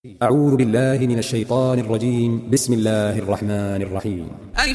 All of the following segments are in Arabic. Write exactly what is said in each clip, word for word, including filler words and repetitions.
أعوذ بالله من الشيطان الرجيم. بسم الله الرحمن الرحيم. ألف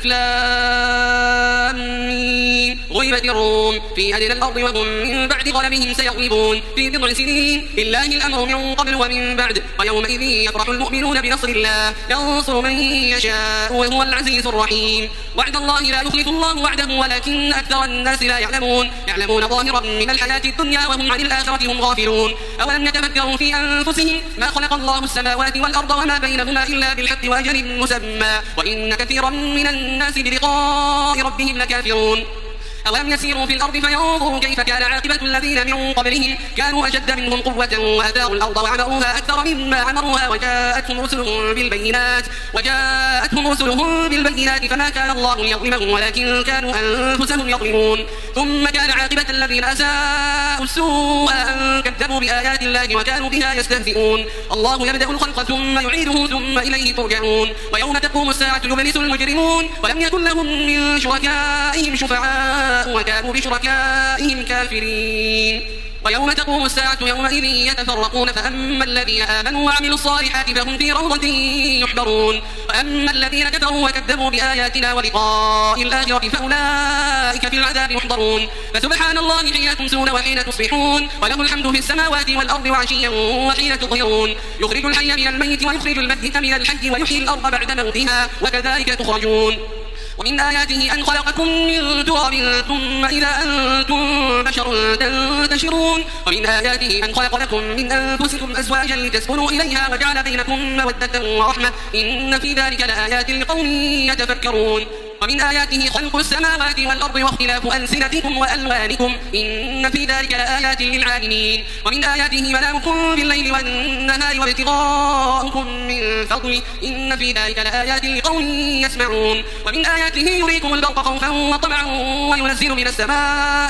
لام ميم. غلبت الروم في أدنى الأرض وهم من بعد غلبهم سيغلبون في بضع سنين لله الأمر من قبل ومن بعد ويومئذ يفرح المؤمنون بنصر الله ينصر من يشاء وهو العزيز الرحيم. وعد الله لا يخلف الله وعده ولكن أكثر الناس لا يعلمون يعلمون ظاهرا من الحياة الدنيا وهم عن الآخرة هم غافلون. أولم يتفكروا في أنفسهم ما خلق الله السماوات والأرض وما بينهما إلا بالحق وأجل مسمى وإن كثيرا من الناس بلقاء ربهم لكافرون. أولم يسيروا في الأرض فينظروا كيف كان عاقبة الذين من قبلهم كانوا أشد منهم قوة وأثاروا الأرض وعمروها أكثر مما عمروها وجاءتهم رسلهم بالبينات وجاءتهم رسلهم بالبينات فما كان الله ليظلمهم ولكن كانوا أنفسهم يظلمون. ثم كان عاقبة الذين أساءوا السوء أن كذبوا بآيات الله وكانوا بها يستهزئون. الله يبدأ الخلق ثم يعيده ثم إليه ترجعون. ويوم تقوم الساعة يبلس المجرمون ولم يكن لهم من شركائهم شفعاء وكانوا بشركائهم كافرين. ويوم تقوم الساعة يومئذ يتفرقون فأما الذين آمنوا وعملوا الصالحات فهم في روضة يحبرون وأما الذين كفروا وكذبوا بآياتنا ولقاء الآخرة فأولئك في العذاب محضرون. فسبحان الله حين تمسون وحين تصبحون وله الحمد في السماوات والأرض وعشيا وحين تظهرون. يخرج الحي من الميت ويخرج الميت من الحي ويحيي الأرض بعد موتها وكذلك تخرجون. ومن آياته أن خلقكم من تراب ثم إذا أنتم بشر تنتشرون. ومن آياته أن خلق لكم من أنفسكم أزواجا لتسكنوا إليها وجعل بينكم مودة ورحمة إن في ذلك لآيات لقوم يتفكرون. ومن آياته خلق السماوات والأرض واختلاف ألسنتكم وألوانكم إن في ذلك لآيات للعالمين. ومن آياته منامكم بالليل والنهار وابتغاؤكم من فضله إن في ذلك لآيات لقوم يسمعون. ومن آياته يريكم البرق خوفا وطمعا وينزل من السماء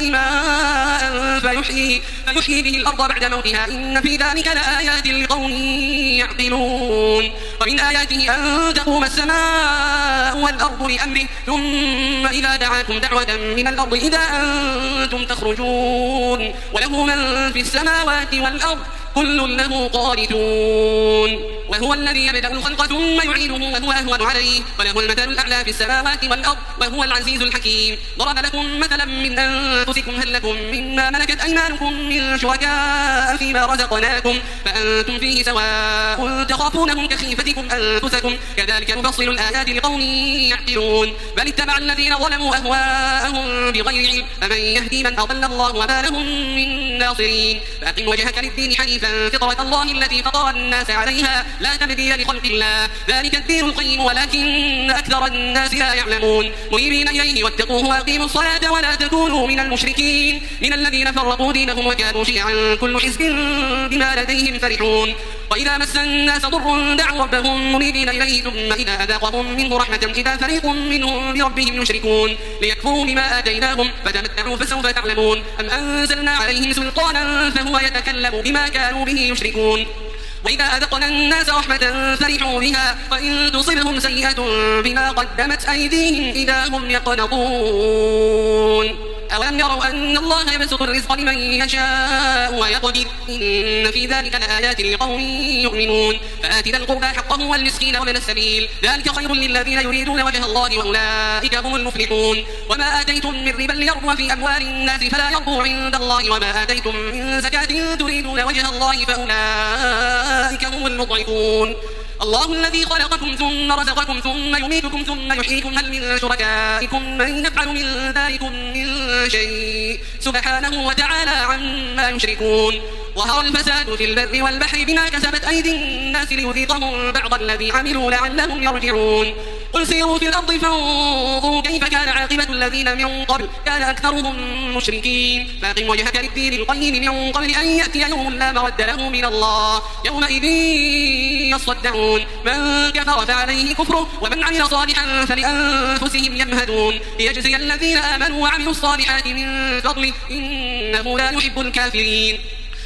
ماء فيحيي, فيحيي به الأرض بعد موتها إن في ذلك لآيات لقوم يعقلون. ومن آياته أن تقوم السماء والأرض لأمره ثم إذا دعاكم دعوة من الأرض إذا أنتم تخرجون. وله من في السماوات والأرض كل له قانتون. وهو الذي يبدأ الخلق ثم يعيده وهو أهون عليه وله المثل الأعلى في السماوات والأرض وهو العزيز الحكيم. ضرب لكم مثلا من أنفسكم هل لكم مما ملكت أيمانكم من شركاء فيما رزقناكم فأنتم فيه سواء تخافونهم كخيفتكم أنفسكم كذلك نفصل الآيات لقوم يعقلون. بل اتبع الذين ظلموا أهواءهم بغير علم فمن يهدي من أضل الله وما لهم من ناصرين. فأقم وجهك للدين حنيفا فطرة الله التي فطر الناس عليها لا تبديل لخلق الله ذلك الدين القيم ولكن أكثر الناس لا يعلمون. منيبين إليه واتقوه وأقيموا الصلاة ولا تكونوا من المشركين من الذين فرقوا دينهم وكانوا شيعا كل حزب بما لديهم فرحون. وإذا مس الناس ضر دعوا ربهم منيبين إليه ثم إذا أذاقهم منه رحمة إذا فريق منهم بربهم يشركون ليكفروا بما آتيناهم فتمتعوا فسوف تعلمون. أم أنزلنا عليهم سلطانا فهو يتكلم بما كانوا به يشركون. وإذا أذقنا الناس رحمة فرحوا بها وإن تصبهم سيئة بما قدمت أيديهم إذا هم يقنطون. أولم يروا أن الله يبسط الرزق لمن يشاء ويقدر إن في ذلك لآيات لقوم يؤمنون. فآت ذا القربى حقه والمسكين وابن السبيل ذلك خير للذين يريدون وجه الله وأولئك هم المفلحون. وما آتيتم من ربا ليربو في أموال الناس فلا يربو عند الله وما آتيتم من زكاة تريدون وجه الله فأولئك هم المضعفون. الله الذي خلقكم ثم رزقكم ثم يميتكم ثم يحييكم هل من شركائكم من يفعل من ذلكم من شيء سبحانه وتعالى عما يشركون. ظهر الفساد في البر والبحر بما كسبت أيدي الناس ليذيقهم بعض الذي عملوا لعلهم يرجعون. قل سيروا في الأرض فانظروا كيف كان عاقبة الذين من قبل كان أكثرهم مشركين. فأقم وجهك للدين القيم من قبل أن يأتي يوم لا مرد له من الله يومئذ يصدعون. من كفر فعليه كفره ومن عمل صالحا فلأنفسهم يمهدون ليجزي الذين آمنوا وعملوا الصالحات من فضله إنه لا يحب الكافرين.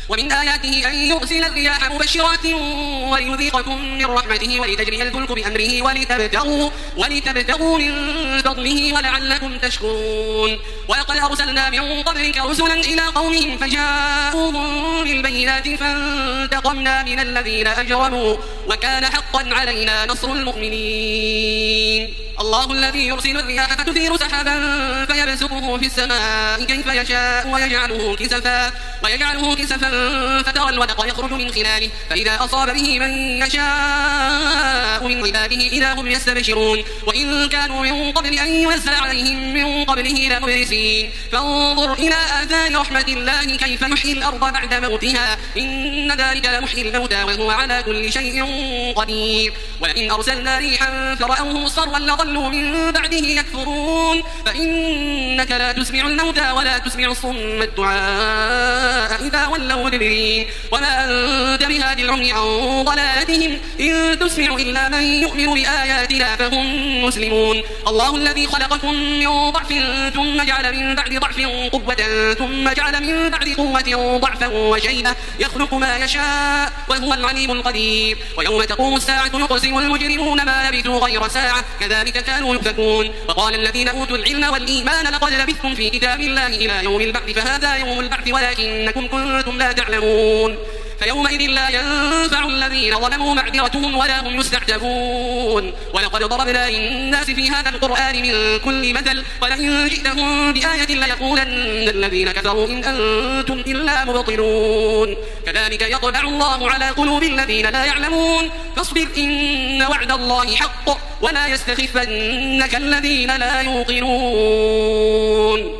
ومن آياته أن يرسل الرياح مبشرات وليذيقكم من رحمته ولتجري الفلك بأمره ولتبتغوا, ولتبتغوا من فضله ولعلكم تشكرون. ولقد أرسلنا من قبلك رسلا إلى قومهم فجاءوهم بالبينات فانتقمنا من الذين أجرموا وكان حقا علينا نصر المؤمنين. الله الذي يرسل الرياح فتثير سحابا فيبسطه في السماء كيف يشاء ويجعله كسفا, ويجعله كسفا فترى الودق يخرج من خلاله فإذا أصاب به من يشاء من عباده إذا هم يستبشرون. وإن كانوا من قبل أن ينزل عليهم من قبله لمبلسين. فانظر إلى آثار رحمة الله كيف يحيي الأرض بعد موتها إن ذلك لمحيي الموتى وهو على كل شيء قدير. ولئن أرسلنا ريحا فرأوه مصفرا لظلوا من بعده يكفرون. فإنك لا تسمع الموتى ولا تسمع الصم الدعاء إذا ولوا مدبرين. وما أنت بهادي العمي عن ضلالتهم إن تسمع إلا من يؤمن بآياتنا فهم مسلمون. الله الذي خلقكم من ضعف ثم جعل من بعد ضعف قوة ثم جعل من بعد قوة ضعفا وشيبة يخلق ما يشاء وهو العليم القدير. ويوم تقوم الساعة يقسم المجرمون ما لبثوا غير ساعة كذلك كانوا يؤفكون. وقال الذين أوتوا العلم والإيمان لقد لبثتم في كتاب الله إلى يوم البعث فهذا يوم البعث ولكنكم كنتم لا تعلمون. فيومئذ لا ينفع الذين ظلموا معذرتهم ولا هم يستعتبون. ولقد ضربنا للناس في هذا القرآن من كل مثل ولئن جئتهم بآية ليقولن الذين كفروا إن أنتم إلا مبطلون. كذلك يطبع الله على قلوب الذين لا يعلمون. فاصبر إن وعد الله حق ولا يستخفنك الذين لا يوقنون.